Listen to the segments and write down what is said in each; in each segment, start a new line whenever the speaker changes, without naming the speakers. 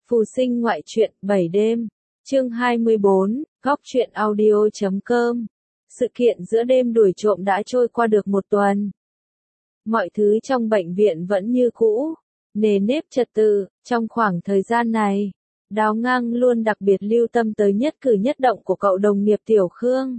Phù sinh ngoại truyện 7 đêm. Chương 24, góc truyện audio.com. Sự kiện giữa đêm đuổi trộm đã trôi qua được một tuần. Mọi thứ trong bệnh viện vẫn như cũ, nề nếp trật tự. Trong khoảng thời gian này, Đào Ngang luôn đặc biệt lưu tâm tới nhất cử nhất động của cậu đồng nghiệp Tiểu Khương.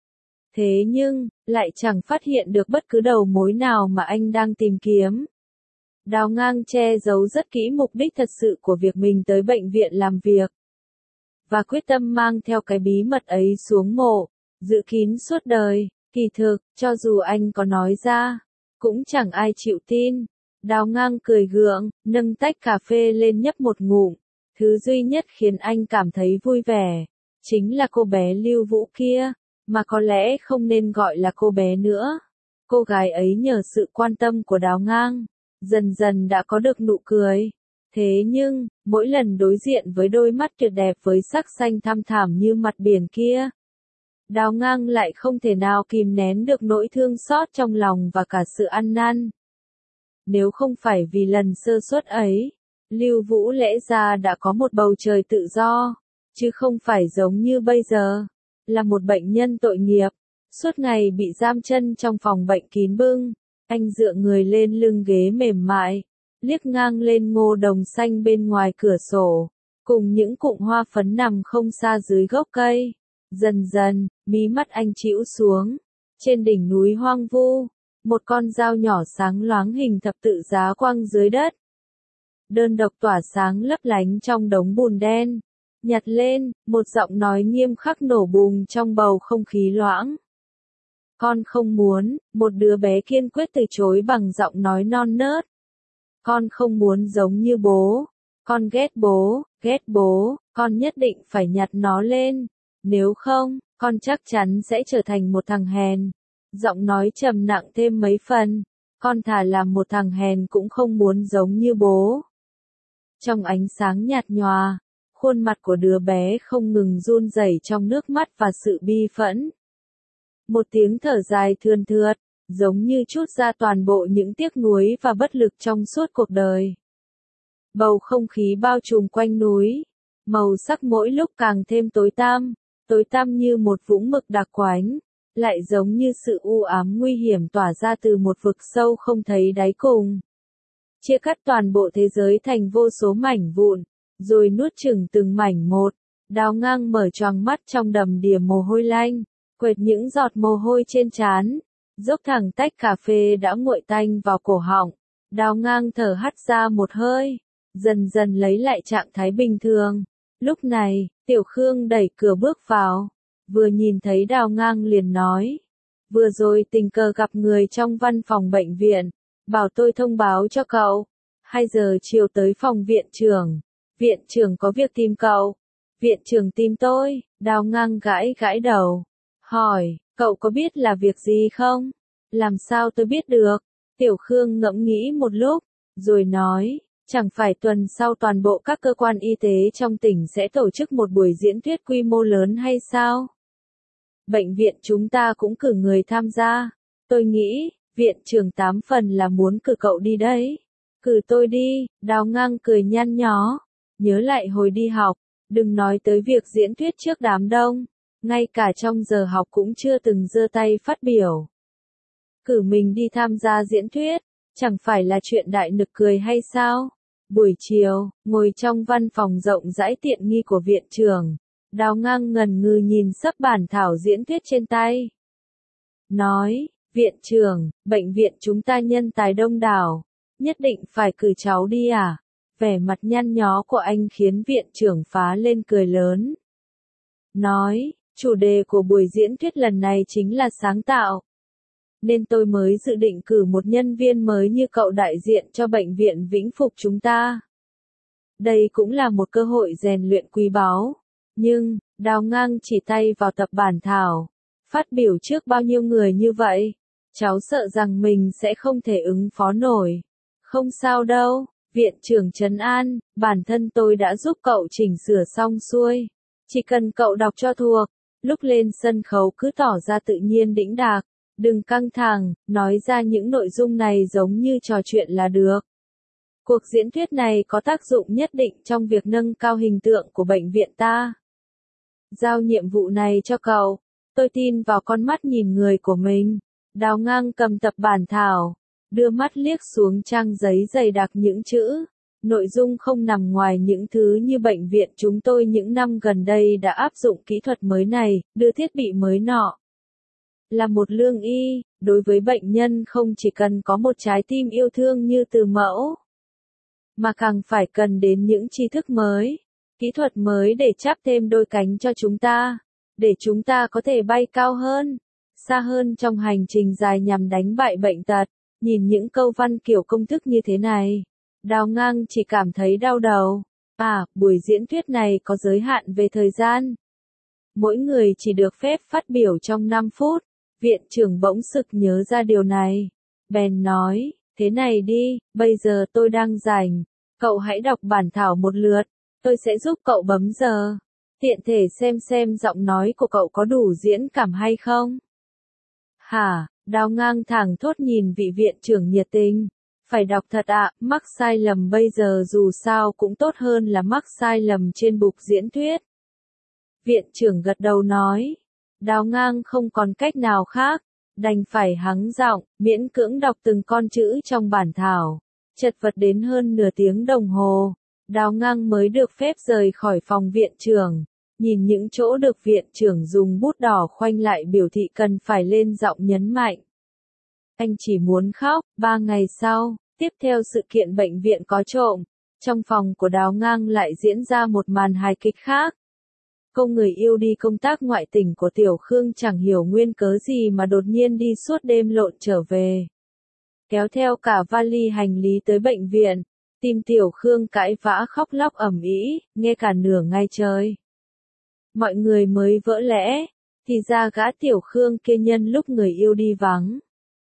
Thế nhưng, lại chẳng phát hiện được bất cứ đầu mối nào mà anh đang tìm kiếm. Đào Ngang che giấu rất kỹ mục đích thật sự của việc mình tới bệnh viện làm việc. Và quyết tâm mang theo cái bí mật ấy xuống mộ, giữ kín suốt đời. Kỳ thực, cho dù anh có nói ra, cũng chẳng ai chịu tin. Đào Ngang cười gượng, nâng tách cà phê lên nhấp một ngụm. Thứ duy nhất khiến anh cảm thấy vui vẻ, chính là cô bé Lưu Vũ kia, mà có lẽ không nên gọi là cô bé nữa. Cô gái ấy nhờ sự quan tâm của Đào Ngang, dần dần đã có được nụ cười. Thế nhưng, mỗi lần đối diện với đôi mắt tuyệt đẹp với sắc xanh thăm thẳm như mặt biển kia, Đào Ngang lại không thể nào kìm nén được nỗi thương xót trong lòng và cả sự ăn năn. Nếu không phải vì lần sơ suất ấy, Lưu Vũ lẽ ra đã có một bầu trời tự do, chứ không phải giống như bây giờ, là một bệnh nhân tội nghiệp, suốt ngày bị giam chân trong phòng bệnh kín bưng. Anh dựa người lên lưng ghế mềm mại, liếc ngang lên ngô đồng xanh bên ngoài cửa sổ, cùng những cụm hoa phấn nằm không xa dưới gốc cây. Dần dần, mí mắt anh chĩu xuống. Trên đỉnh núi hoang vu, một con dao nhỏ sáng loáng hình thập tự giá quăng dưới đất. Đơn độc tỏa sáng lấp lánh trong đống bùn đen. Nhặt lên, một giọng nói nghiêm khắc nổ bùng trong bầu không khí loãng. Con không muốn, một đứa bé kiên quyết từ chối bằng giọng nói non nớt. Con không muốn giống như bố. Con ghét bố, con nhất định phải nhặt nó lên. Nếu không, con chắc chắn sẽ trở thành một thằng hèn. Giọng nói trầm nặng thêm mấy phần. Con thà làm một thằng hèn cũng không muốn giống như bố. Trong ánh sáng nhạt nhòa, khuôn mặt của đứa bé không ngừng run rẩy trong nước mắt và sự bi phẫn. Một tiếng thở dài thườn thượt, giống như trút ra toàn bộ những tiếc nuối và bất lực trong suốt cuộc đời. Bầu không khí bao trùm quanh núi, màu sắc mỗi lúc càng thêm tối tăm như một vũng mực đặc quánh, lại giống như sự u ám nguy hiểm tỏa ra từ một vực sâu không thấy đáy cùng. Chia cắt toàn bộ thế giới thành vô số mảnh vụn, rồi nuốt chửng từng mảnh một. Đào Ngang mở choàng mắt trong đầm đìa mồ hôi lạnh, quệt những giọt mồ hôi trên trán, dốc thẳng tách cà phê đã nguội tanh vào cổ họng. Đào Ngang thở hắt ra một hơi, dần dần lấy lại trạng thái bình thường. Lúc này, Tiểu Khương đẩy cửa bước vào, vừa nhìn thấy Đào Ngang liền nói: vừa rồi tình cờ gặp người trong văn phòng bệnh viện, bảo tôi thông báo cho cậu. 2 giờ chiều tới phòng viện trưởng có việc tìm cậu. Viện trưởng tìm tôi? Đào Ngang gãi đầu, hỏi: cậu có biết là việc gì không? Làm sao tôi biết được? Tiểu Khương ngẫm nghĩ một lúc, rồi nói: chẳng phải tuần sau toàn bộ các cơ quan y tế trong tỉnh sẽ tổ chức một buổi diễn thuyết quy mô lớn hay sao? Bệnh viện chúng ta cũng cử người tham gia. Tôi nghĩ, viện trưởng 8 phần là muốn cử cậu đi đấy. Cử tôi đi. Đào Ngang cười nhăn nhó. Nhớ lại hồi đi học, đừng nói tới việc diễn thuyết trước đám đông. Ngay cả trong giờ học cũng chưa từng giơ tay phát biểu. Cử mình đi tham gia diễn thuyết, chẳng phải là chuyện đại nực cười hay sao? Buổi chiều, ngồi trong văn phòng rộng rãi tiện nghi của viện trưởng, Đào Ngang ngần ngừ nhìn sấp bản thảo diễn thuyết trên tay. Nói: viện trưởng, bệnh viện chúng ta nhân tài đông đảo, nhất định phải cử cháu đi à? Vẻ mặt nhăn nhó của anh khiến viện trưởng phá lên cười lớn. Nói: chủ đề của buổi diễn thuyết lần này chính là sáng tạo. Nên tôi mới dự định cử một nhân viên mới như cậu đại diện cho bệnh viện Vĩnh Phục chúng ta. Đây cũng là một cơ hội rèn luyện quý báu. Nhưng, Đào Ngang chỉ tay vào tập bản thảo. Phát biểu trước bao nhiêu người như vậy? Cháu sợ rằng mình sẽ không thể ứng phó nổi. Không sao đâu, viện trưởng trấn an, bản thân tôi đã giúp cậu chỉnh sửa xong xuôi. Chỉ cần cậu đọc cho thuộc, lúc lên sân khấu cứ tỏ ra tự nhiên đĩnh đạc. Đừng căng thẳng, nói ra những nội dung này giống như trò chuyện là được. Cuộc diễn thuyết này có tác dụng nhất định trong việc nâng cao hình tượng của bệnh viện ta. Giao nhiệm vụ này cho cậu. Tôi tin vào con mắt nhìn người của mình. Đào Ngang cầm tập bản thảo, đưa mắt liếc xuống trang giấy dày đặc những chữ. Nội dung không nằm ngoài những thứ như bệnh viện chúng tôi những năm gần đây đã áp dụng kỹ thuật mới này, đưa thiết bị mới nọ. Là một lương y, đối với bệnh nhân không chỉ cần có một trái tim yêu thương như từ mẫu, mà càng phải cần đến những tri thức mới, kỹ thuật mới để chắp thêm đôi cánh cho chúng ta, để chúng ta có thể bay cao hơn, xa hơn trong hành trình dài nhằm đánh bại bệnh tật. Nhìn những câu văn kiểu công thức như thế này, Đào Ngang chỉ cảm thấy đau đầu. Buổi diễn thuyết này có giới hạn về thời gian. Mỗi người chỉ được phép phát biểu trong 5 phút. Viện trưởng bỗng sực nhớ ra điều này. Bèn nói, thế này đi, bây giờ tôi đang rảnh. Cậu hãy đọc bản thảo một lượt. Tôi sẽ giúp cậu bấm giờ. Tiện thể xem giọng nói của cậu có đủ diễn cảm hay không. Hả? Đào Ngang thẳng thốt nhìn vị viện trưởng nhiệt tình. Phải đọc thật ạ, mắc sai lầm bây giờ dù sao cũng tốt hơn là mắc sai lầm trên bục diễn thuyết. Viện trưởng gật đầu nói. Đào Ngang không còn cách nào khác, đành phải hắng giọng, miễn cưỡng đọc từng con chữ trong bản thảo. Chật vật đến hơn nửa tiếng đồng hồ, Đào Ngang mới được phép rời khỏi phòng viện trưởng. Nhìn những chỗ được viện trưởng dùng bút đỏ khoanh lại biểu thị cần phải lên giọng nhấn mạnh. Anh chỉ muốn khóc. 3 ngày sau, tiếp theo sự kiện bệnh viện có trộm, trong phòng của Đào Ngang lại diễn ra một màn hài kịch khác. Cô người yêu đi công tác ngoại tỉnh của Tiểu Khương chẳng hiểu nguyên cớ gì mà đột nhiên đi suốt đêm lộn trở về. Kéo theo cả vali hành lý tới bệnh viện, tìm Tiểu Khương cãi vã khóc lóc ầm ĩ, nghe cả nửa ngày trời. Mọi người mới vỡ lẽ, thì ra gã Tiểu Khương kia nhân lúc người yêu đi vắng,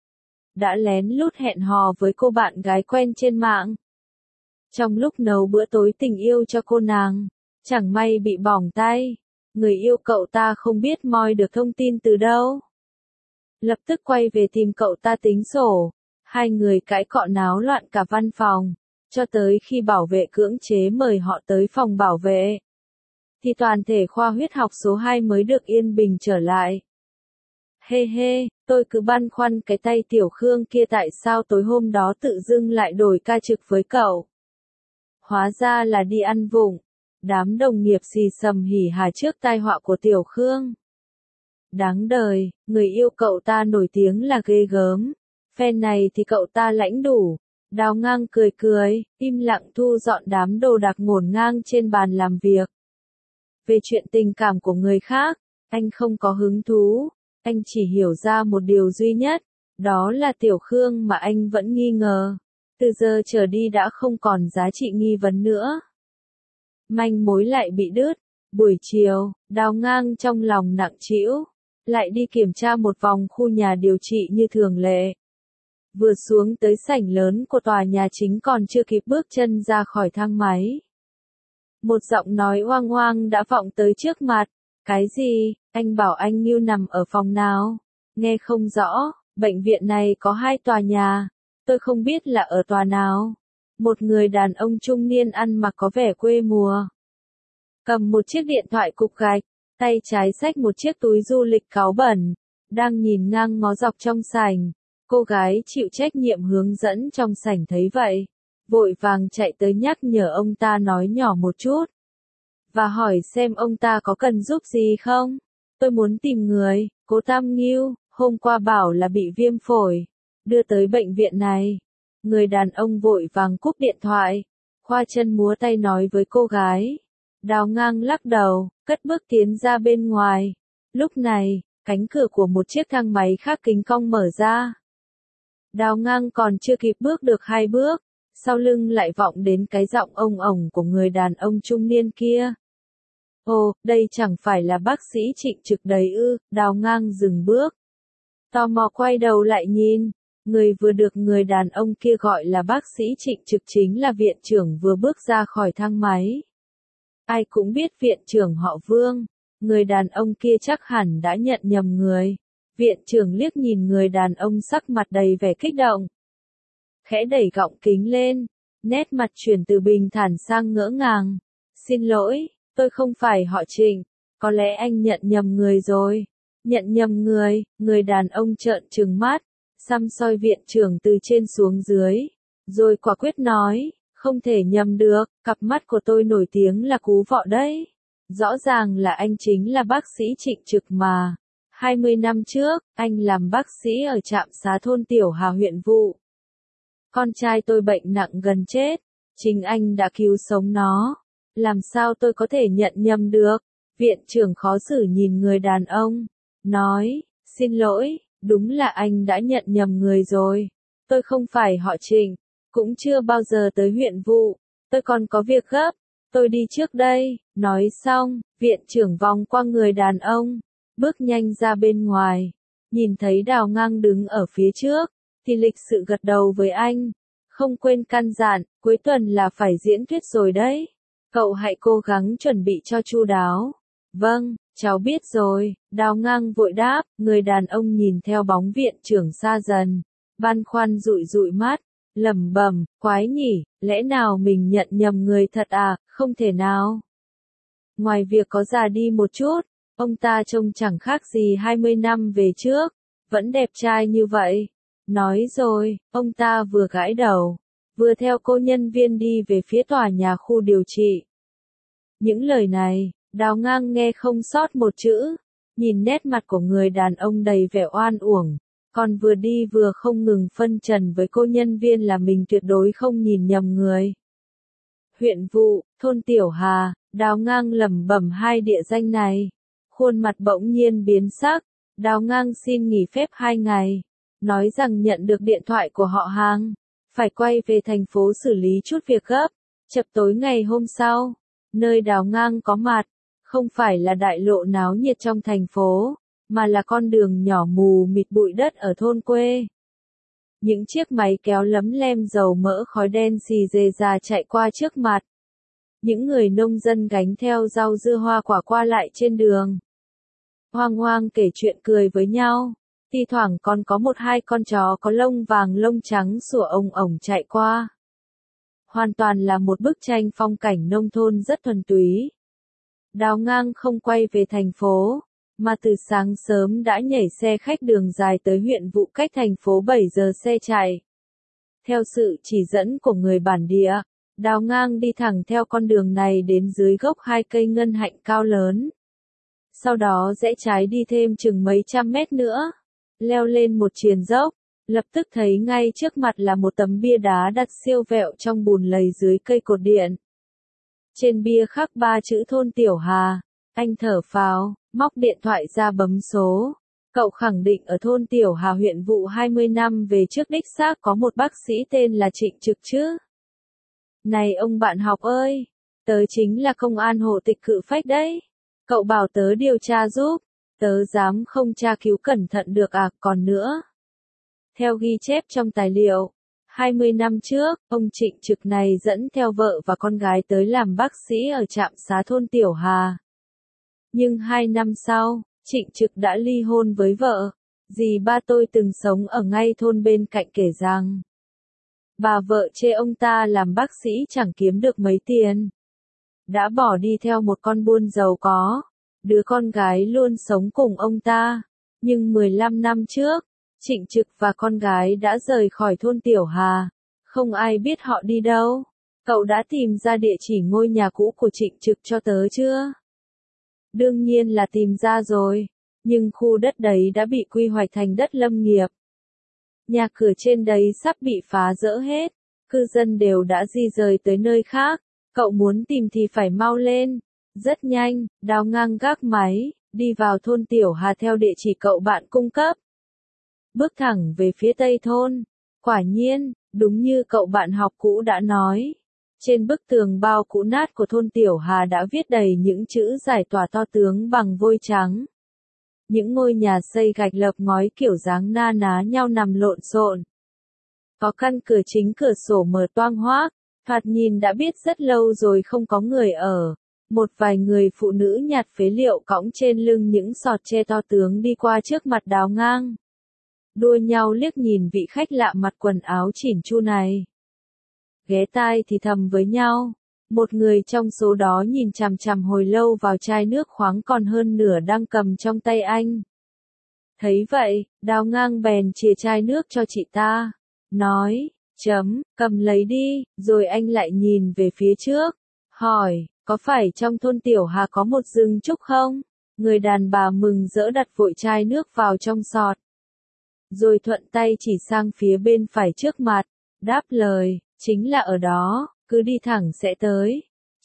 đã lén lút hẹn hò với cô bạn gái quen trên mạng. Trong lúc nấu bữa tối tình yêu cho cô nàng, chẳng may bị bỏng tay, người yêu cậu ta không biết moi được thông tin từ đâu. Lập tức quay về tìm cậu ta tính sổ, hai người cãi cọ náo loạn cả văn phòng, cho tới khi bảo vệ cưỡng chế mời họ tới phòng bảo vệ. Thì toàn thể khoa huyết học số 2 mới được yên bình trở lại. Tôi cứ băn khoăn cái tay Tiểu Khương kia tại sao tối hôm đó tự dưng lại đổi ca trực với cậu. Hóa ra là đi ăn vụng. Đám đồng nghiệp xì xầm hỉ hà trước tai họa của Tiểu Khương. Đáng đời, người yêu cậu ta nổi tiếng là ghê gớm. Phen này thì cậu ta lãnh đủ. Đào Ngang cười, im lặng thu dọn đám đồ đạc ngổn ngang trên bàn làm việc. Về chuyện tình cảm của người khác, anh không có hứng thú. Anh chỉ hiểu ra một điều duy nhất, đó là Tiểu Khương mà anh vẫn nghi ngờ. Từ giờ trở đi đã không còn giá trị nghi vấn nữa. Manh mối lại bị đứt. Buổi chiều, Đào Ngang trong lòng nặng trĩu, lại đi kiểm tra một vòng khu nhà điều trị như thường lệ. Vừa xuống tới sảnh lớn của tòa nhà chính còn chưa kịp bước chân ra khỏi thang máy. Một giọng nói oang oang đã vọng tới trước mặt. Cái gì? Anh bảo anh Ngưu nằm ở phòng nào? Nghe không rõ, bệnh viện này có 2 tòa nhà. Tôi không biết là ở tòa nào. Một người đàn ông trung niên ăn mặc có vẻ quê mùa. Cầm một chiếc điện thoại cục gạch, tay trái xách một chiếc túi du lịch cáu bẩn. Đang nhìn ngang ngó dọc trong sảnh. Cô gái chịu trách nhiệm hướng dẫn trong sảnh thấy vậy. Vội vàng chạy tới nhắc nhở ông ta nói nhỏ một chút. Và hỏi xem ông ta có cần giúp gì không? Tôi muốn tìm người, cô Tam Ngưu, hôm qua bảo là bị viêm phổi. Đưa tới bệnh viện này. Người đàn ông vội vàng cúp điện thoại. Khoa chân múa tay nói với cô gái. Đào Ngang lắc đầu, cất bước tiến ra bên ngoài. Lúc này, cánh cửa của một chiếc thang máy khác kính cong mở ra. Đào Ngang còn chưa kịp bước được 2 bước. Sau lưng lại vọng đến cái giọng ông ổng của người đàn ông trung niên kia. Ồ, đây chẳng phải là bác sĩ Trịnh Trực đấy ư? Đào Ngang dừng bước. Tò mò quay đầu lại nhìn. Người vừa được người đàn ông kia gọi là bác sĩ Trịnh Trực chính là viện trưởng vừa bước ra khỏi thang máy. Ai cũng biết viện trưởng họ Vương. Người đàn ông kia chắc hẳn đã nhận nhầm người. Viện trưởng liếc nhìn người đàn ông sắc mặt đầy vẻ kích động. Khẽ đẩy gọng kính lên. Nét mặt chuyển từ bình thản sang ngỡ ngàng. Xin lỗi, tôi không phải họ Trịnh, có lẽ anh nhận nhầm người rồi. Nhận nhầm người, người đàn ông trợn trừng mắt, săm soi viện trưởng từ trên xuống dưới, rồi quả quyết nói, không thể nhầm được, cặp mắt của tôi nổi tiếng là cú vọ đấy. Rõ ràng là anh chính là bác sĩ Trịnh Trực mà. 20 năm trước, anh làm bác sĩ ở trạm xá thôn Tiểu Hà huyện Vụ. Con trai tôi bệnh nặng gần chết, chính anh đã cứu sống nó. Làm sao tôi có thể nhận nhầm được? Viện trưởng khó xử nhìn người đàn ông, nói, xin lỗi, đúng là anh đã nhận nhầm người rồi. Tôi không phải họ Trịnh, cũng chưa bao giờ tới huyện Vụ, tôi còn có việc gấp, tôi đi trước đây. Nói xong, viện trưởng vòng qua người đàn ông, bước nhanh ra bên ngoài, nhìn thấy Đào Ngang đứng ở phía trước, thì lịch sự gật đầu với anh, không quên căn dặn, cuối tuần là phải diễn thuyết rồi đấy. Cậu hãy cố gắng chuẩn bị cho chu đáo. Vâng, cháu biết rồi, Đào Ngang vội đáp, người đàn ông nhìn theo bóng viện trưởng xa dần, băn khoăn dụi dụi mắt, lẩm bẩm, quái nhỉ, lẽ nào mình nhận nhầm người thật à, không thể nào. Ngoài việc có già đi một chút, ông ta trông chẳng khác gì 20 năm về trước, vẫn đẹp trai như vậy. Nói rồi, ông ta vừa gãi đầu, vừa theo cô nhân viên đi về phía tòa nhà khu điều trị. Những lời này, Đào Ngang nghe không sót một chữ, nhìn nét mặt của người đàn ông đầy vẻ oan uổng, còn vừa đi vừa không ngừng phân trần với cô nhân viên là mình tuyệt đối không nhìn nhầm người. Huyện Vụ, thôn Tiểu Hà, Đào Ngang lẩm bẩm hai địa danh này, khuôn mặt bỗng nhiên biến sắc. Đào Ngang xin nghỉ phép 2 ngày, nói rằng nhận được điện thoại của họ hàng, phải quay về thành phố xử lý chút việc gấp. Chập tối ngày hôm sau, nơi Đào Ngang có mặt, không phải là đại lộ náo nhiệt trong thành phố, mà là con đường nhỏ mù mịt bụi đất ở thôn quê. Những chiếc máy kéo lấm lem dầu mỡ khói đen xì dề già chạy qua trước mặt. Những người nông dân gánh theo rau dưa hoa quả qua lại trên đường. Hoang hoang kể chuyện cười với nhau. Thi thoảng còn có 1-2 con chó có lông vàng lông trắng sủa ồng ổng chạy qua. Hoàn toàn là một bức tranh phong cảnh nông thôn rất thuần túy. Đào Ngang không quay về thành phố, mà từ sáng sớm đã nhảy xe khách đường dài tới huyện Vụ cách thành phố 7 giờ xe chạy. Theo sự chỉ dẫn của người bản địa, Đào Ngang đi thẳng theo con đường này đến dưới gốc 2 cây ngân hạnh cao lớn. Sau đó rẽ trái đi thêm chừng mấy trăm mét nữa, leo lên một triền dốc, lập tức thấy ngay trước mặt là một tấm bia đá đặt siêu vẹo trong bùn lầy dưới cây cột điện. Trên bia khắc 3 chữ thôn Tiểu Hà. Anh thở phào, móc điện thoại ra bấm số. Cậu khẳng định ở thôn Tiểu Hà huyện Vụ 20 năm về trước đích xác có một bác sĩ tên là Trịnh Trực chứ. Này ông bạn học ơi, tớ chính là công an hộ tịch cự phách đấy. Cậu bảo tớ điều tra giúp, tớ dám không tra cứu cẩn thận được à, còn nữa. Theo ghi chép trong tài liệu, 20 năm trước, ông Trịnh Trực này dẫn theo vợ và con gái tới làm bác sĩ ở trạm xá thôn Tiểu Hà. Nhưng 2 năm sau, Trịnh Trực đã ly hôn với vợ. Dì ba tôi từng sống ở ngay thôn bên cạnh kể rằng, bà vợ chê ông ta làm bác sĩ chẳng kiếm được mấy tiền, đã bỏ đi theo một con buôn giàu có. Đứa con gái luôn sống cùng ông ta. Nhưng 15 năm trước, Trịnh Trực và con gái đã rời khỏi thôn Tiểu Hà. Không ai biết họ đi đâu. Cậu đã tìm ra địa chỉ ngôi nhà cũ của Trịnh Trực cho tớ chưa? Đương nhiên là tìm ra rồi. Nhưng khu đất đấy đã bị quy hoạch thành đất lâm nghiệp. Nhà cửa trên đấy sắp bị phá dỡ hết. Cư dân đều đã di rời tới nơi khác. Cậu muốn tìm thì phải mau lên. Rất nhanh, Đào Ngang gác máy, đi vào thôn Tiểu Hà theo địa chỉ cậu bạn cung cấp. Bước thẳng về phía tây thôn. Quả nhiên, đúng như cậu bạn học cũ đã nói. Trên bức tường bao cũ nát của thôn Tiểu Hà đã viết đầy những chữ giải tỏa to tướng bằng vôi trắng. Những ngôi nhà xây gạch lợp ngói kiểu dáng na ná nhau nằm lộn xộn. Có căn cửa chính cửa sổ mở toang hoác, thoạt nhìn đã biết rất lâu rồi không có người ở. Một vài người phụ nữ nhặt phế liệu cõng trên lưng những sọt tre to tướng đi qua trước mặt Đào Ngang. Đua nhau liếc nhìn vị khách lạ mặt quần áo chỉn chu này. ghé tai thì thầm với nhau. Một người trong số đó nhìn chằm chằm hồi lâu vào chai nước khoáng còn hơn nửa đang cầm trong tay anh. Thấy vậy, Đào Ngang bèn chìa chai nước cho chị ta. Nói, cầm lấy đi, rồi anh lại nhìn về phía trước. Hỏi, có phải trong thôn Tiểu Hà có một rừng trúc không? Người đàn bà mừng rỡ đặt vội chai nước vào trong sọt. Rồi thuận tay chỉ sang phía bên phải trước mặt. Đáp lời, chính là ở đó, cứ đi thẳng sẽ tới.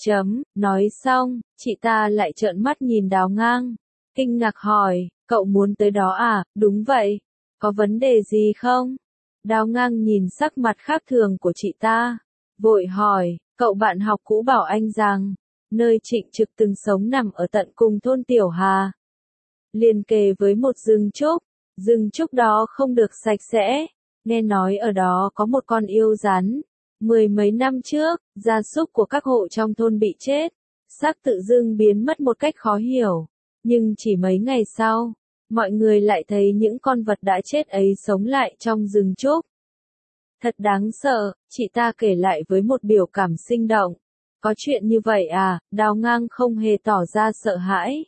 Nói xong, chị ta lại trợn mắt nhìn Đào Ngang. Kinh ngạc hỏi, cậu muốn tới đó à? Đúng vậy. Có vấn đề gì không? Đào Ngang nhìn sắc mặt khác thường của chị ta. Vội hỏi, cậu bạn học cũ bảo anh rằng, nơi Trịnh Trực từng sống nằm ở tận cùng thôn Tiểu Hà. Liền kề với một rừng trúc. Rừng trúc đó không được sạch sẽ. Nghe nói ở đó có một con yêu rắn. 10 mấy năm trước, gia súc của các hộ trong thôn bị chết. Xác tự dưng biến mất một cách khó hiểu. Nhưng chỉ mấy ngày sau, mọi người lại thấy những con vật đã chết ấy sống lại trong rừng trúc. Thật đáng sợ, chị ta kể lại với một biểu cảm sinh động. Có chuyện như vậy à? Đào Ngang không hề tỏ ra sợ hãi.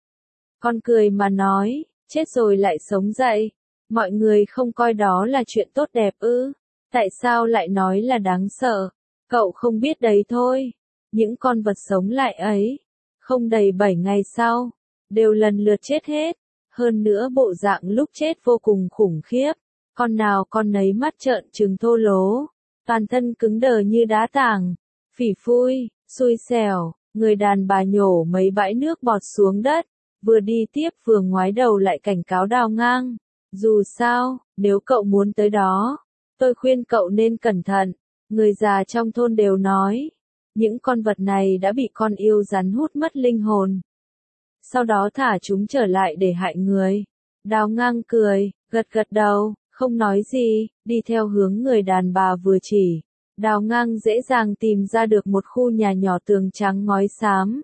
Con cười mà nói, chết rồi lại sống dậy. Mọi người không coi đó là chuyện tốt đẹp ư? Tại sao lại nói là đáng sợ? Cậu không biết đấy thôi. Những con vật sống lại ấy, không đầy 7 ngày sau, đều lần lượt chết hết. Hơn nữa bộ dạng lúc chết vô cùng khủng khiếp. Con nào con nấy mắt trợn trừng thô lố. Toàn thân cứng đờ như đá tảng. Phỉ phui, xui xẻo, người đàn bà nhổ mấy bãi nước bọt xuống đất. Vừa đi tiếp vừa ngoái đầu lại cảnh cáo Đào Ngang. Dù sao, nếu cậu muốn tới đó, tôi khuyên cậu nên cẩn thận. Người già trong thôn đều nói, những con vật này đã bị con yêu rắn hút mất linh hồn. Sau đó thả chúng trở lại để hại người. Đào Ngang cười, gật gật đầu, không nói gì, đi theo hướng người đàn bà vừa chỉ. Đào Ngang dễ dàng tìm ra được một khu nhà nhỏ tường trắng ngói xám.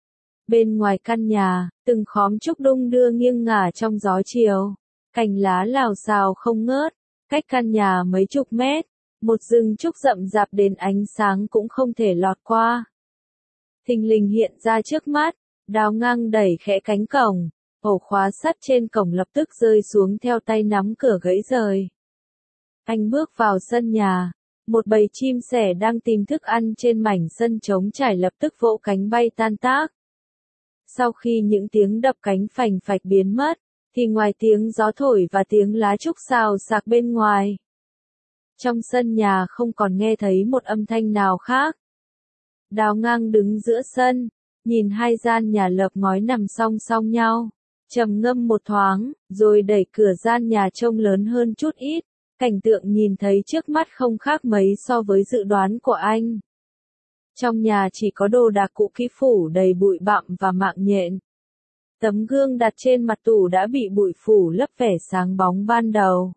Bên ngoài căn nhà, từng khóm trúc đung đưa nghiêng ngả trong gió chiều. Cành lá lào xào không ngớt, cách căn nhà mấy chục mét. Một rừng trúc rậm rạp đến ánh sáng cũng không thể lọt qua. Thình lình hiện ra trước mắt, Đào Ngang đẩy khẽ cánh cổng. Ổ khóa sắt trên cổng lập tức rơi xuống theo tay nắm cửa gãy rời. Anh bước vào sân nhà. Một bầy chim sẻ đang tìm thức ăn trên mảnh sân trống trải lập tức vỗ cánh bay tan tác. Sau khi những tiếng đập cánh phành phạch biến mất, thì ngoài tiếng gió thổi và tiếng lá trúc xào xạc bên ngoài, trong sân nhà không còn nghe thấy một âm thanh nào khác. Đào Ngang đứng giữa sân, nhìn hai gian nhà lợp ngói nằm song song nhau, trầm ngâm một thoáng, rồi đẩy cửa gian nhà trông lớn hơn chút ít. Cảnh tượng nhìn thấy trước mắt không khác mấy so với dự đoán của anh. Trong nhà chỉ có đồ đạc cũ kỹ phủ đầy bụi bặm và mạng nhện. Tấm gương đặt trên mặt tủ đã bị bụi phủ lấp vẻ sáng bóng ban đầu.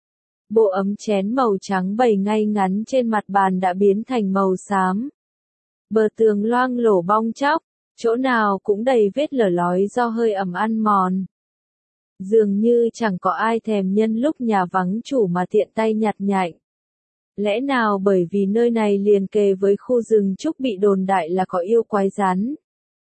Bộ ấm chén màu trắng bày ngay ngắn trên mặt bàn đã biến thành màu xám. Bờ tường loang lổ bong tróc, chỗ nào cũng đầy vết lở lói do hơi ẩm ăn mòn. Dường như chẳng có ai thèm nhân lúc nhà vắng chủ mà tiện tay nhặt nhạnh. Lẽ nào bởi vì nơi này liền kề với khu rừng trúc bị đồn đại là có yêu quái rắn,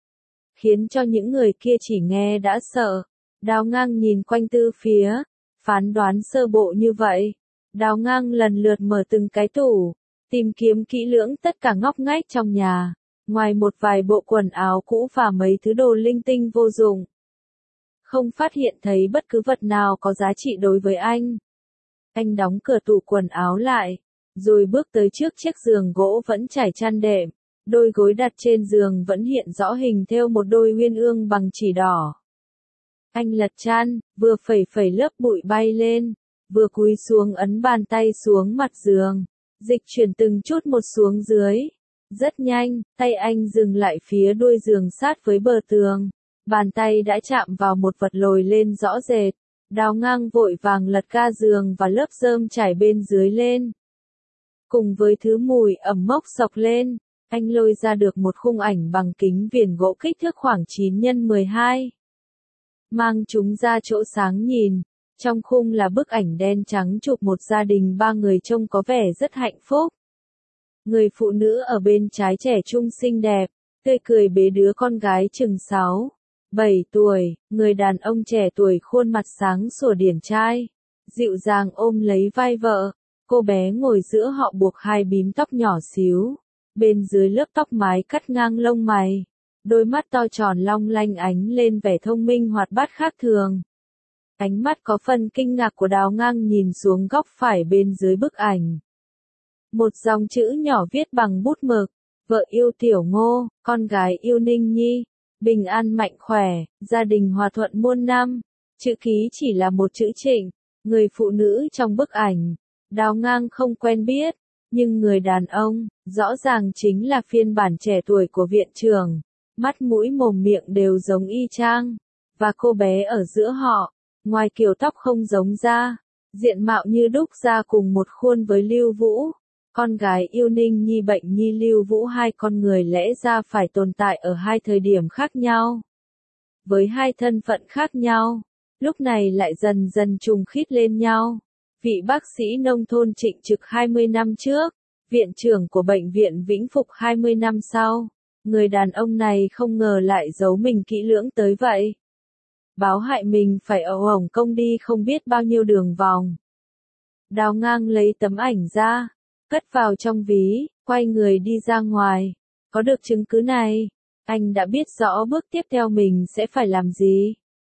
khiến cho những người kia chỉ nghe đã sợ. Đào Ngang nhìn quanh tư phía, phán đoán sơ bộ như vậy. Đào Ngang lần lượt mở từng cái tủ, tìm kiếm kỹ lưỡng tất cả ngóc ngách trong nhà, ngoài một vài bộ quần áo cũ và mấy thứ đồ linh tinh vô dụng. Không phát hiện thấy bất cứ vật nào có giá trị đối với anh. Anh đóng cửa tủ quần áo lại, rồi bước tới trước chiếc giường gỗ vẫn trải chăn đệm. Đôi gối đặt trên giường vẫn hiện rõ hình thêu một đôi uyên ương bằng chỉ đỏ. Anh lật chăn, vừa phẩy phẩy lớp bụi bay lên, vừa cúi xuống ấn bàn tay xuống mặt giường, dịch chuyển từng chút một xuống dưới. Rất nhanh, tay anh dừng lại phía đuôi giường sát với bờ tường. Bàn tay đã chạm vào một vật lồi lên rõ rệt. Đào Ngang vội vàng lật ga giường và lớp rơm trải bên dưới lên. Cùng với thứ mùi ẩm mốc xộc lên, anh lôi ra được một khung ảnh bằng kính viền gỗ kích thước khoảng 9x12. Mang chúng ra chỗ sáng nhìn, trong khung là bức ảnh đen trắng chụp một gia đình 3 người trông có vẻ rất hạnh phúc. Người phụ nữ ở bên trái trẻ trung xinh đẹp, tươi cười bế đứa con gái chừng 6, 7 tuổi, người đàn ông trẻ tuổi khuôn mặt sáng sủa điển trai, dịu dàng ôm lấy vai vợ, cô bé ngồi giữa họ buộc hai bím tóc nhỏ xíu, bên dưới lớp tóc mái cắt ngang lông mày, đôi mắt to tròn long lanh ánh lên vẻ thông minh hoạt bát khác thường. Ánh mắt có phần kinh ngạc của Đào Ngang nhìn xuống góc phải bên dưới bức ảnh. Một dòng chữ nhỏ viết bằng bút mực, vợ yêu Tiểu Ngô, con gái yêu Ninh Nhi, bình an mạnh khỏe, gia đình hòa thuận muôn năm. Chữ ký chỉ là một chữ Trịnh, người phụ nữ trong bức ảnh, Đào Ngang không quen biết, nhưng người đàn ông, rõ ràng chính là phiên bản trẻ tuổi của viện trưởng, mắt mũi mồm miệng đều giống y chang, và cô bé ở giữa họ, ngoài kiểu tóc không giống ra, diện mạo như đúc ra cùng một khuôn với Lưu Vũ. Con gái yêu Ninh Nhi bệnh nhi Lưu Vũ, hai con người lẽ ra phải tồn tại ở hai thời điểm khác nhau, với hai thân phận khác nhau, lúc này lại dần dần trùng khít lên nhau. Vị bác sĩ nông thôn Trịnh trực 20 năm trước, viện trưởng của bệnh viện Vĩnh Phục 20 năm sau, người đàn ông này không ngờ lại giấu mình kỹ lưỡng tới vậy. Báo hại mình phải ở Hồng Kông đi không biết bao nhiêu đường vòng. Đào Ngang lấy tấm ảnh ra, cất vào trong ví, quay người đi ra ngoài. Có được chứng cứ này, anh đã biết rõ bước tiếp theo mình sẽ phải làm gì.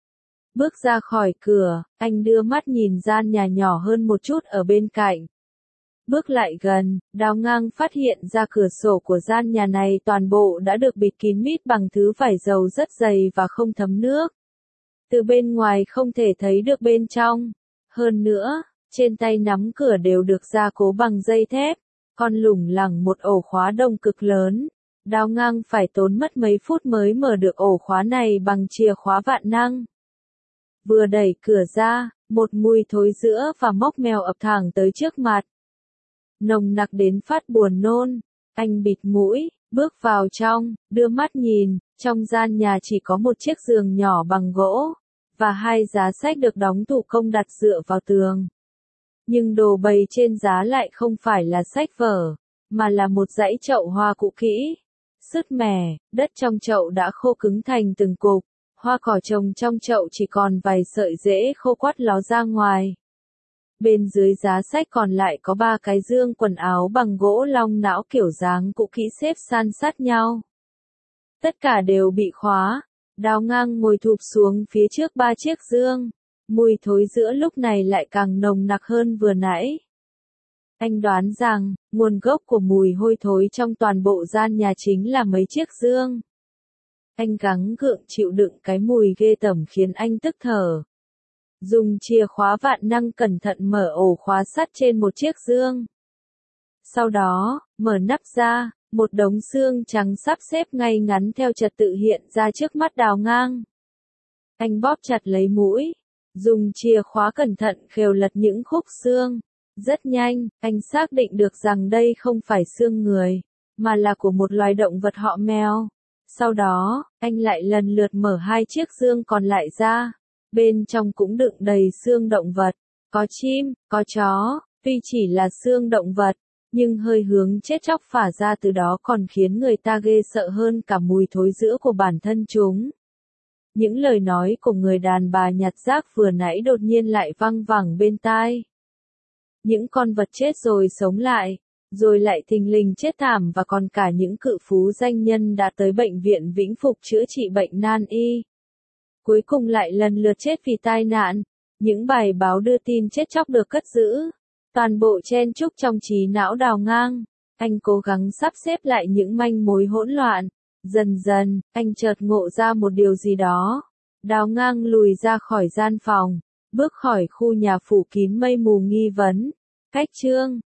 Bước ra khỏi cửa, anh đưa mắt nhìn gian nhà nhỏ hơn một chút ở bên cạnh. Bước lại gần, Đào Ngang phát hiện ra cửa sổ của gian nhà này toàn bộ đã được bịt kín mít bằng thứ vải dầu rất dày và không thấm nước. Từ bên ngoài không thể thấy được bên trong. Hơn nữa, trên tay nắm cửa đều được gia cố bằng dây thép, còn lủng lẳng một ổ khóa đồng cực lớn. Đào Ngang phải tốn mất mấy phút mới mở được ổ khóa này bằng chìa khóa vạn năng. Vừa đẩy cửa ra, một mùi thối sữa và mốc mèo ập thẳng tới trước mặt. Nồng nặc đến phát buồn nôn, anh bịt mũi, bước vào trong, đưa mắt nhìn, trong gian nhà chỉ có một chiếc giường nhỏ bằng gỗ, và hai giá sách được đóng thủ công đặt dựa vào tường. Nhưng đồ bày trên giá lại không phải là sách vở, mà là một dãy chậu hoa cũ kỹ, sứt mẻ, đất trong chậu đã khô cứng thành từng cục, hoa cỏ trồng trong chậu chỉ còn vài sợi rễ khô quắt ló ra ngoài. Bên dưới giá sách còn lại có 3 cái dương quần áo bằng gỗ long não kiểu dáng cũ kỹ xếp san sát nhau. Tất cả đều bị khóa. Đào Ngang ngồi thụp xuống phía trước 3 chiếc dương. Mùi thối giữa lúc này lại càng nồng nặc hơn vừa nãy. Anh đoán rằng, nguồn gốc của mùi hôi thối trong toàn bộ gian nhà chính là mấy chiếc dương. Anh gắng gượng chịu đựng cái mùi ghê tởm khiến anh tức thở. Dùng chìa khóa vạn năng cẩn thận mở ổ khóa sắt trên một chiếc dương. Sau đó, mở nắp ra, một đống xương trắng sắp xếp ngay ngắn theo trật tự hiện ra trước mắt Đào Ngang. Anh bóp chặt lấy mũi, dùng chìa khóa cẩn thận khều lật những khúc xương. Rất nhanh, anh xác định được rằng đây không phải xương người, mà là của một loài động vật họ mèo. Sau đó, anh lại lần lượt mở 2 chiếc xương còn lại ra. Bên trong cũng đựng đầy xương động vật, có chim, có chó, tuy chỉ là xương động vật, nhưng hơi hướng chết chóc phả ra từ đó còn khiến người ta ghê sợ hơn cả mùi thối rữa của bản thân chúng. Những lời nói của người đàn bà nhặt rác vừa nãy đột nhiên lại văng vẳng bên tai. Những con vật chết rồi sống lại, rồi lại thình lình chết thảm và còn cả những cự phú danh nhân đã tới bệnh viện Vĩnh Phục chữa trị bệnh nan y. Cuối cùng lại lần lượt chết vì tai nạn. Những bài báo đưa tin chết chóc được cất giữ. Toàn bộ chen chúc trong trí não Đào Ngang. Anh cố gắng sắp xếp lại những manh mối hỗn loạn. Dần dần, anh chợt ngộ ra một điều gì đó. Đào Ngang lùi ra khỏi gian phòng, bước khỏi khu nhà phủ kín mây mù nghi vấn. Cách chương